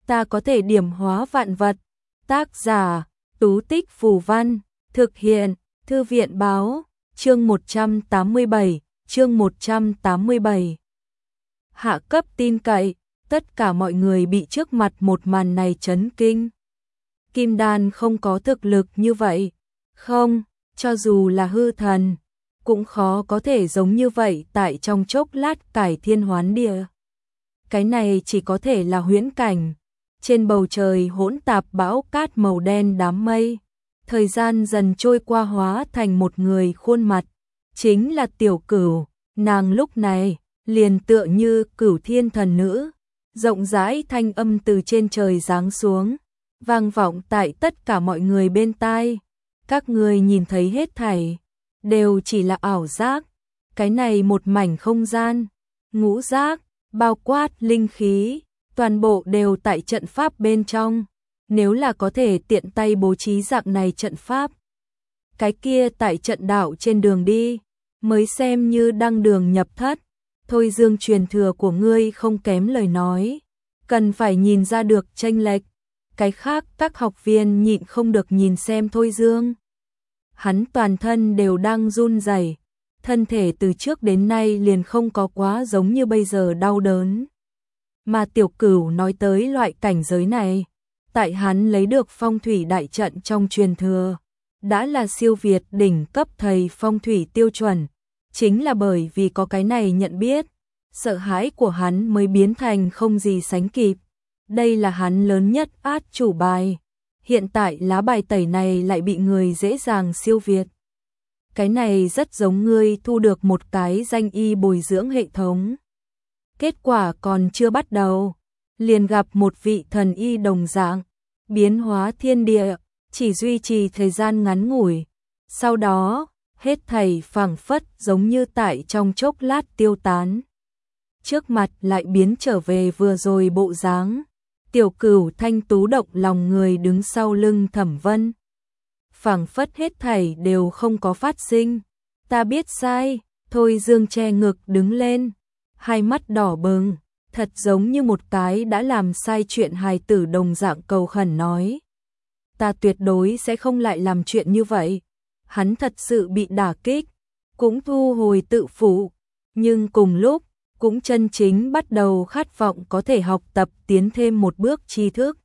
ta có thể điểm hóa vạn vật. Tác giả, Tú Tích Phù Văn, thực hiện, Thư viện Báo, chương 187, chương 187. Hạ cấp tin cậy, tất cả mọi người bị trước mặt một màn này chấn kinh. Kim đan không có thực lực như vậy, không, cho dù là hư thần, cũng khó có thể giống như vậy tại trong chốc lát cải thiên hoán địa. Cái này chỉ có thể là huyễn cảnh. Trên bầu trời hỗn tạp bão cát màu đen đám mây, thời gian dần trôi qua hóa thành một người khuôn mặt, chính là Tiểu Cửu. Nàng lúc này liền tựa như Cửu Thiên thần nữ, rộng rãi thanh âm từ trên trời giáng xuống, vang vọng tại tất cả mọi người bên tai. Các người nhìn thấy hết thảy đều chỉ là ảo giác. Cái này một mảnh không gian, ngũ giác, bao quát linh khí, toàn bộ đều tại trận pháp bên trong. Nếu là có thể tiện tay bố trí dạng này trận pháp, cái kia tại trận đạo trên đường đi, mới xem như đăng đường nhập thất. Thôi Dương truyền thừa của ngươi không kém lời nói, cần phải nhìn ra được chênh lệch. Cái khác các học viên nhịn không được nhìn xem Thôi Dương. Hắn toàn thân đều đang run rẩy, thân thể từ trước đến nay liền không có quá giống như bây giờ đau đớn. Mà Tiểu Cửu nói tới loại cảnh giới này, tại hắn lấy được phong thủy đại trận trong truyền thừa, đã là siêu việt đỉnh cấp thầy phong thủy tiêu chuẩn. Chính là bởi vì có cái này nhận biết, sợ hãi của hắn mới biến thành không gì sánh kịp. Đây là hắn lớn nhất át chủ bài. Hiện tại lá bài tẩy này lại bị người dễ dàng siêu việt. Cái này rất giống ngươi thu được một cái danh y bồi dưỡng hệ thống. Kết quả còn chưa bắt đầu, liền gặp một vị thần y đồng dạng, biến hóa thiên địa, chỉ duy trì thời gian ngắn ngủi. Sau đó, hết thảy phảng phất giống như tại trong chốc lát tiêu tán. Trước mặt lại biến trở về vừa rồi bộ dáng. Tiểu Cửu thanh tú động lòng người đứng sau lưng Thẩm Vân. Phảng phất hết thảy đều không có phát sinh. Ta biết sai. Thôi Dương che ngực đứng lên, hai mắt đỏ bừng, thật giống như một cái đã làm sai chuyện hài tử đồng dạng cầu khẩn nói. Ta tuyệt đối sẽ không lại làm chuyện như vậy. Hắn thật sự bị đả kích, cũng thu hồi tự phụ, nhưng cùng lúc cũng chân chính bắt đầu khát vọng có thể học tập tiến thêm một bước tri thức,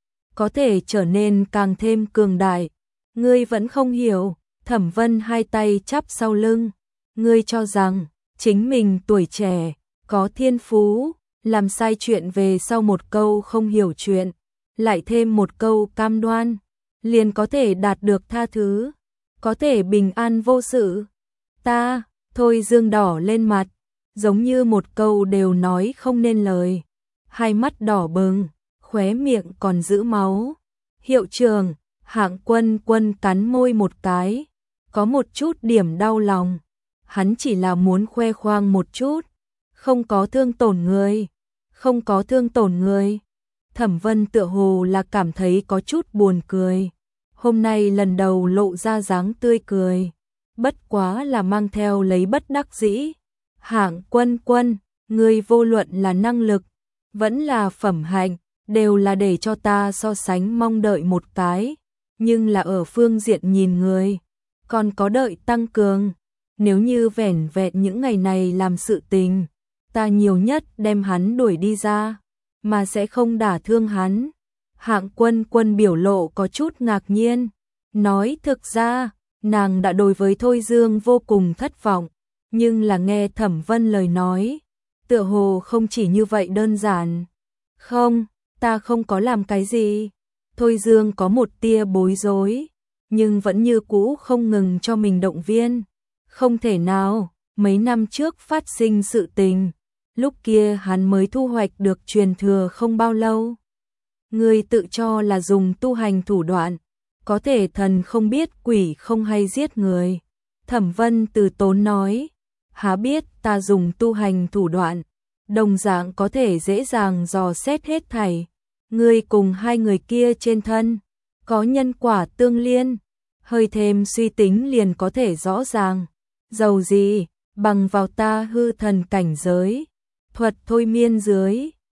có thể trở nên càng thêm cường đại. Ngươi vẫn không hiểu. Thẩm Vân hai tay chắp sau lưng. Ngươi cho rằng chính mình tuổi trẻ, có thiên phú, làm sai chuyện về sau một câu không hiểu chuyện, lại thêm một câu cam đoan, liền có thể đạt được tha thứ, có thể bình an vô sự. Ta, Thôi Dương đỏ lên mặt, giống như một câu đều nói không nên lời, hai mắt đỏ bừng, khóe miệng còn giữ máu. Hiệu trưởng, Hạng Quân Quân cắn môi một cái, có một chút điểm đau lòng. Hắn chỉ là muốn khoe khoang một chút, không có thương tổn người, không có thương tổn người. Thẩm Vân tựa hồ là cảm thấy có chút buồn cười, hôm nay lần đầu lộ ra dáng tươi cười, bất quá là mang theo lấy bất đắc dĩ. Hạng Quân Quân, ngươi vô luận là năng lực, vẫn là phẩm hạnh, đều là để cho ta so sánh mong đợi một cái, nhưng là ở phương diện nhìn người, còn có đợi tăng cường. Nếu như vẻn vẹn những ngày này làm sự tình, ta nhiều nhất đem hắn đuổi đi ra, mà sẽ không đả thương hắn. Hạng Quân Quân biểu lộ có chút ngạc nhiên, nói thực ra, nàng đã đối với Thôi Dương vô cùng thất vọng, nhưng là nghe Thẩm Vân lời nói, tựa hồ không chỉ như vậy đơn giản. Không, ta không có làm cái gì. Thôi Dương có một tia bối rối, nhưng vẫn như cũ không ngừng cho mình động viên. Không thể nào, mấy năm trước phát sinh sự tình, lúc kia hắn mới thu hoạch được truyền thừa không bao lâu. Ngươi tự cho là dùng tu hành thủ đoạn, có thể thần không biết quỷ không hay giết người. Thẩm Vân từ tốn nói, há biết ta dùng tu hành thủ đoạn, đồng dạng có thể dễ dàng dò xét hết thảy. Ngươi cùng hai người kia trên thân, có nhân quả tương liên, hơi thêm suy tính liền có thể rõ ràng. Dầu gì, bằng vào ta hư thần cảnh giới, thuật thôi miên dưới,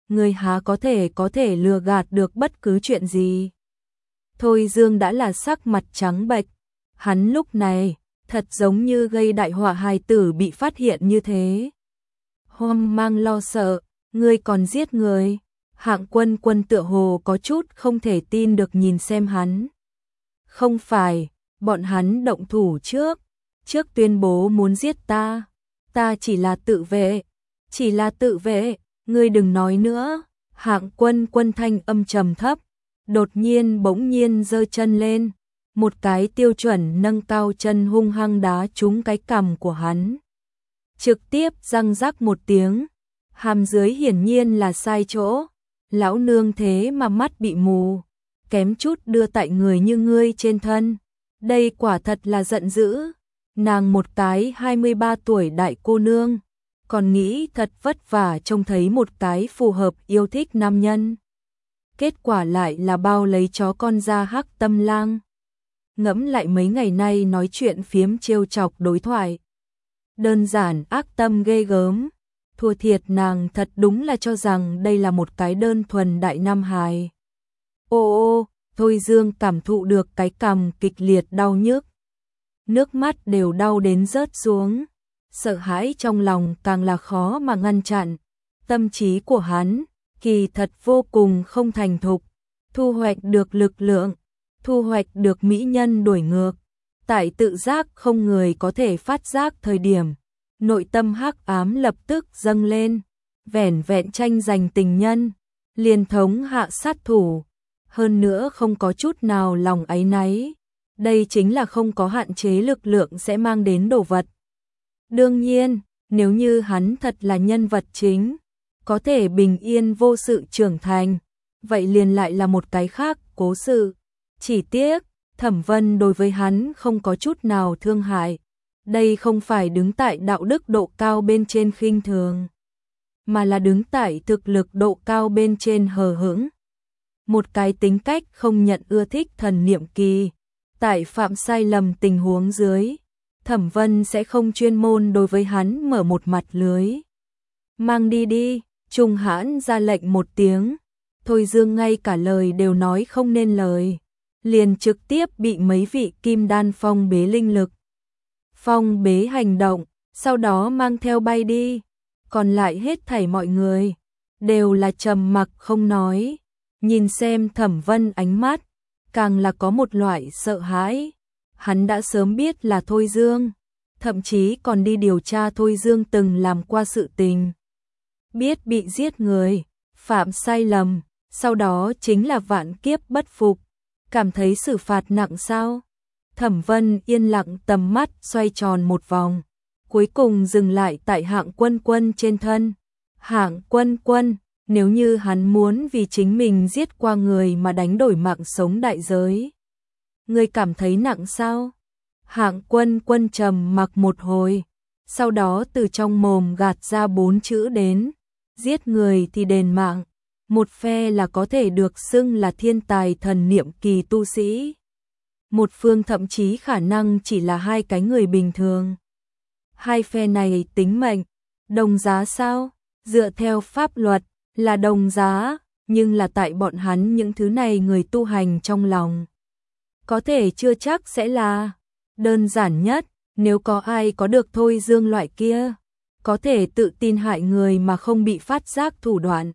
người há có thể lừa gạt được bất cứ chuyện gì. Thôi Dương đã là sắc mặt trắng bệch, hắn lúc này thật giống như gây đại họa, hài tử bị phát hiện như thế. Hoang mang lo sợ, ngươi còn giết người. Hạng Quân Quân tựa hồ có chút không thể tin được nhìn xem hắn. Không phải, bọn hắn động thủ trước tuyên bố muốn giết ta. Ta chỉ là tự vệ, ngươi đừng nói nữa. Hạng Quân Quân thanh âm trầm thấp, đột nhiên bỗng nhiên giơ chân lên, một cái tiêu chuẩn nâng cao chân hung hăng đá trúng cái cằm của hắn. Trực tiếp răng rắc một tiếng, hàm dưới hiển nhiên là sai chỗ, lão nương thế mà mắt bị mù, kém chút đưa tại người như ngươi trên thân. Đây quả thật là giận dữ, nàng một cái 23 tuổi đại cô nương, còn nghĩ thật vất vả trông thấy một cái phù hợp yêu thích nam nhân. Kết quả lại là bao lấy chó con ra Hắc Tâm Lang. Ngẫm lại mấy ngày nay nói chuyện phiếm trêu chọc đối thoại. Đơn giản ác tâm ghê gớm, thua thiệt nàng thật đúng là cho rằng đây là một cái đơn thuần đại nam hài. Ô, Thôi Dương cảm thụ được cái cằm kịch liệt đau nhức. Nước mắt đều đau đến rớt xuống, sợ hãi trong lòng càng là khó mà ngăn chặn. Tâm trí của hắn kỳ thật vô cùng không thành thục, thu hoạch được lực lượng, thu hoạch được mỹ nhân đuổi ngược. Tại tự giác không người có thể phát giác thời điểm, nội tâm hắc ám lập tức dâng lên, vẻn vẹn tranh giành tình nhân, liền thống hạ sát thủ, hơn nữa không có chút nào lòng áy náy. Đây chính là không có hạn chế lực lượng sẽ mang đến đồ vật. Đương nhiên, nếu như hắn thật là nhân vật chính, có thể bình yên vô sự trưởng thành, vậy liền lại là một cái khác cố sự. Chỉ tiếc, Thẩm Vân đối với hắn không có chút nào thương hại. Đây không phải đứng tại đạo đức độ cao bên trên khinh thường, mà là đứng tại thực lực độ cao bên trên hờ hững. Một cái tính cách không nhận ưa thích thần niệm kỳ, tại phạm sai lầm tình huống dưới, Thẩm Vân sẽ không chuyên môn đối với hắn mở một mặt lưới. Mang đi đi, Trung Hãn ra lệnh một tiếng, Thôi Dương ngay cả lời đều nói không nên lời, liền trực tiếp bị mấy vị kim đan phong bế linh lực. Phong bế hành động, sau đó mang theo bay đi, còn lại hết thảy mọi người đều là trầm mặc không nói, nhìn xem Thẩm Vân ánh mắt, càng là có một loại sợ hãi. Hắn đã sớm biết là Thôi Dương, thậm chí còn đi điều tra Thôi Dương từng làm qua sự tình. Biết bị giết người, phạm sai lầm, sau đó chính là vạn kiếp bất phục, cảm thấy xử phạt nặng sao? Thẩm Vân yên lặng tầm mắt xoay tròn một vòng, cuối cùng dừng lại tại Hạng Quân Quân trên thân. Hạng Quân Quân, nếu như hắn muốn vì chính mình giết qua người mà đánh đổi mạng sống đại giới, ngươi cảm thấy nặng sao? Hạng Quân Quân trầm mặc một hồi, sau đó từ trong mồm gạt ra 4 chữ đến, giết người thì đền mạng, một phe là có thể được xưng là thiên tài thần niệm kỳ tu sĩ, một phương thậm chí khả năng chỉ là hai cái người bình thường. Hai phe này tính mệnh, đồng giá sao? Dựa theo pháp luật là đồng giá, nhưng là tại bọn hắn những thứ này người tu hành trong lòng, có thể chưa chắc sẽ là. Đơn giản nhất, nếu có ai có được Thôi Dương loại kia, có thể tự tin hại người mà không bị phát giác thủ đoạn,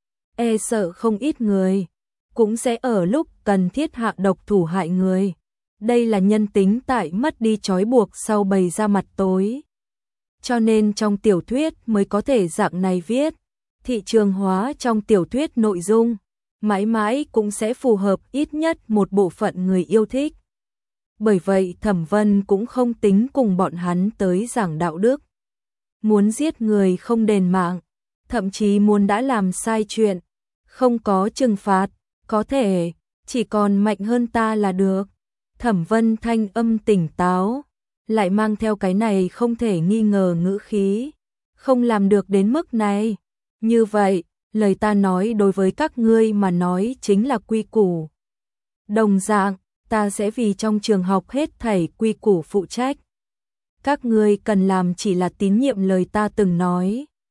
e sợ không ít người cũng sẽ ở lúc cần thiết hạ độc thủ hại người. Đây là nhân tính tại mất đi trói buộc sau bày ra mặt tối. Cho nên trong tiểu thuyết mới có thể dạng này viết, thị trường hóa trong tiểu thuyết nội dung, mãi mãi cũng sẽ phù hợp ít nhất một bộ phận người yêu thích. Bởi vậy Thẩm Vân cũng không tính cùng bọn hắn tới giảng đạo đức. Muốn giết người không đền mạng, thậm chí muốn đã làm sai chuyện, không có trừng phạt, có thể chỉ còn mạnh hơn ta là được. Thẩm Vân thanh âm tỉnh táo, lại mang theo cái này không thể nghi ngờ ngữ khí. Không làm được đến mức này. Như vậy, lời ta nói đối với các ngươi mà nói chính là quy củ. Đồng dạng, ta sẽ vì trong trường học hết thảy quy củ phụ trách. Các ngươi cần làm chỉ là tín nhiệm lời ta từng nói.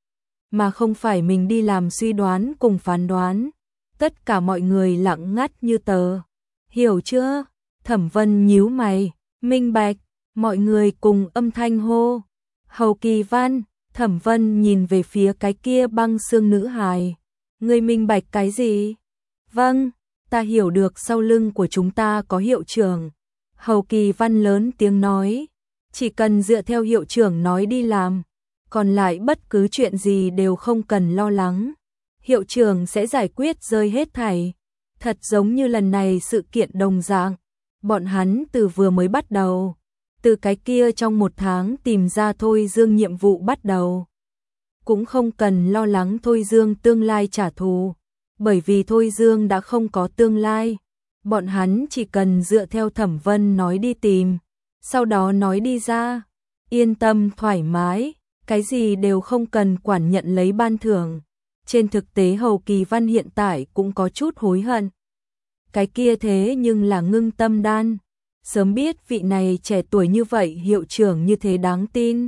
mà không phải mình đi làm suy đoán cùng phán đoán. Tất cả mọi người lặng ngắt như tờ. Hiểu chưa? Thẩm Vân nhíu mày, minh bạch, mọi người cùng âm thanh hô. Hầu Kỳ Văn, Thẩm Vân nhìn về phía cái kia băng xương nữ hài. Ngươi minh bạch cái gì? Vâng, ta hiểu được sau lưng của chúng ta có hiệu trưởng. Hầu Kỳ Văn lớn tiếng nói, chỉ cần dựa theo hiệu trưởng nói đi làm, còn lại bất cứ chuyện gì đều không cần lo lắng. Hiệu trưởng sẽ giải quyết rơi hết thảy. Thật giống như lần này sự kiện đồng dạng, bọn hắn từ vừa mới bắt đầu, từ cái kia trong 1 tháng tìm ra Thôi Dương nhiệm vụ bắt đầu. Cũng không cần lo lắng Thôi Dương tương lai trả thù, bởi vì Thôi Dương đã không có tương lai. Bọn hắn chỉ cần dựa theo Thẩm Vân nói đi tìm, sau đó nói đi ra, yên tâm thoải mái, cái gì đều không cần quản nhận lấy ban thưởng. Trên thực tế Hầu Kỳ Văn hiện tại cũng có chút hối hận. Cái kia thế nhưng là ngưng tâm đan, sớm biết vị này trẻ tuổi như vậy hiệu trưởng như thế đáng tin.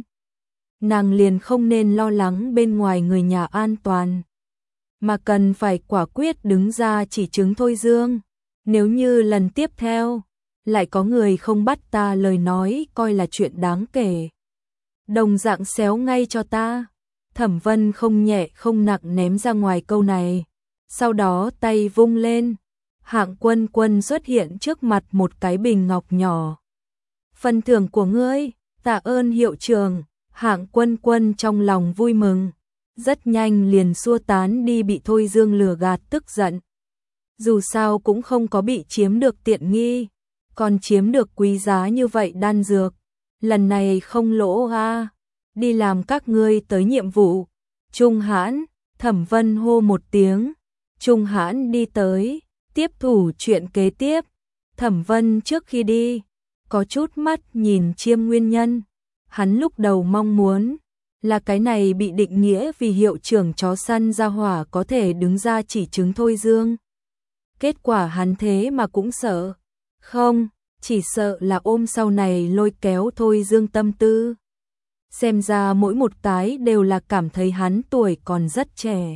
Nàng liền không nên lo lắng bên ngoài người nhà an toàn, mà cần phải quả quyết đứng ra chỉ chứng Thôi Dương. Nếu như lần tiếp theo, lại có người không bắt ta lời nói coi là chuyện đáng kể. Đồng dạng xéo ngay cho ta. Thẩm Vân không nhẹ không nặng ném ra ngoài câu này. Sau đó tay vung lên. Hạng Quân Quân xuất hiện trước mặt một cái bình ngọc nhỏ. Phần thưởng của ngươi, tạ ơn hiệu trưởng. Hạng Quân Quân trong lòng vui mừng. Rất nhanh liền xua tán đi bị Thôi Dương lừa gạt tức giận. Dù sao cũng không có bị chiếm được tiện nghi, còn chiếm được quý giá như vậy đan dược. Lần này không lỗ a. Đi làm các ngươi tới nhiệm vụ. Trung Hãn, Thẩm Vân hô một tiếng. Trung Hãn đi tới, tiếp thủ chuyện kế tiếp. Thẩm Vân trước khi đi, có chút mắt nhìn Chiêm nguyên nhân. Hắn lúc đầu mong muốn là cái này bị định nghĩa vì hiệu trưởng chó săn gia hỏa có thể đứng ra chỉ chứng Thôi Dương. Kết quả hắn thế mà cũng sợ. Không, chỉ sợ là ôm sau này lôi kéo Thôi Dương tâm tư. Xem ra mỗi một cái đều là cảm thấy hắn tuổi còn rất trẻ.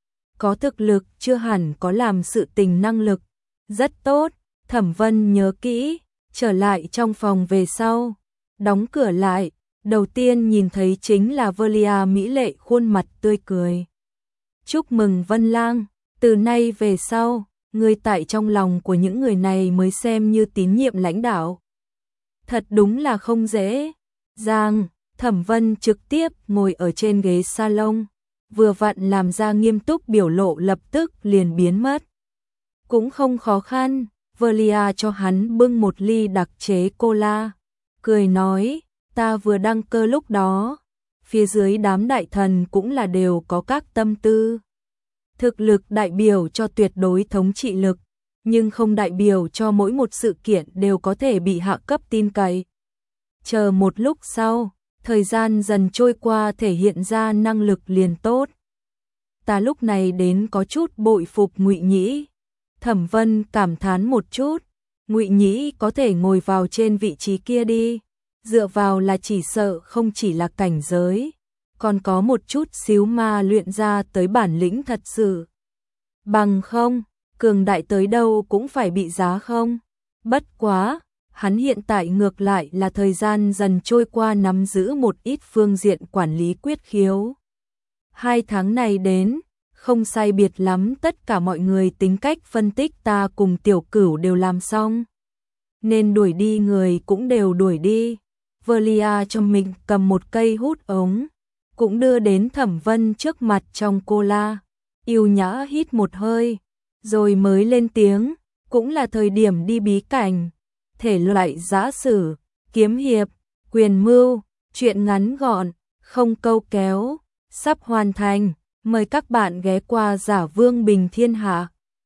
Có thực lực chưa hẳn có làm sự tình năng lực. Rất tốt, Thẩm Vân nhớ kỹ, trở lại trong phòng về sau. Đóng cửa lại, đầu tiên nhìn thấy chính là Velia mỹ lệ khuôn mặt tươi cười. Chúc mừng Vân Lang, từ nay về sau, ngươi tại trong lòng của những người này mới xem như tín nhiệm lãnh đạo. Thật đúng là không dễ. Giang, Thẩm Vân trực tiếp ngồi ở trên ghế salon, vừa vặn làm ra nghiêm túc biểu lộ lập tức liền biến mất. Cũng không khó khăn, Velia cho hắn bưng một ly đặc chế cola, cười nói, ta vừa đăng cơ lúc đó, phía dưới đám đại thần cũng là đều có các tâm tư. Thực lực đại biểu cho tuyệt đối thống trị lực, nhưng không đại biểu cho mỗi một sự kiện đều có thể bị hạ cấp tin cậy. Chờ một lúc sau, thời gian dần trôi qua thể hiện ra năng lực liền tốt. Ta lúc này đến có chút bội phục Ngụy Nhĩ. Thẩm Vân cảm thán một chút, Ngụy Nhĩ có thể ngồi vào trên vị trí kia đi, dựa vào là chỉ sợ không chỉ là cảnh giới, còn có một chút xíu ma luyện ra tới bản lĩnh thật sự. Bằng không, cường đại tới đâu cũng phải bị giá không. Bất quá, hắn hiện tại ngược lại là thời gian dần trôi qua nắm giữ một ít phương diện quản lý quyết khiếu. 2 tháng này đến, không sai biệt lắm tất cả mọi người tính cách phân tích ta cùng Tiểu Cửu đều làm xong. Nên đuổi đi người cũng đều đuổi đi. Velia cho mình cầm một cây hút ống, cũng đưa đến Thẩm Vân trước mặt trong cola, yêu nhã hít một hơi, rồi mới lên tiếng, cũng là thời điểm đi bí cảnh, thể loại giã sử, kiếm hiệp, quyền mưu, truyện ngắn gọn, không câu kéo, sắp hoàn thành, mời các bạn ghé qua Giả Vương Bình Thiên Hạ.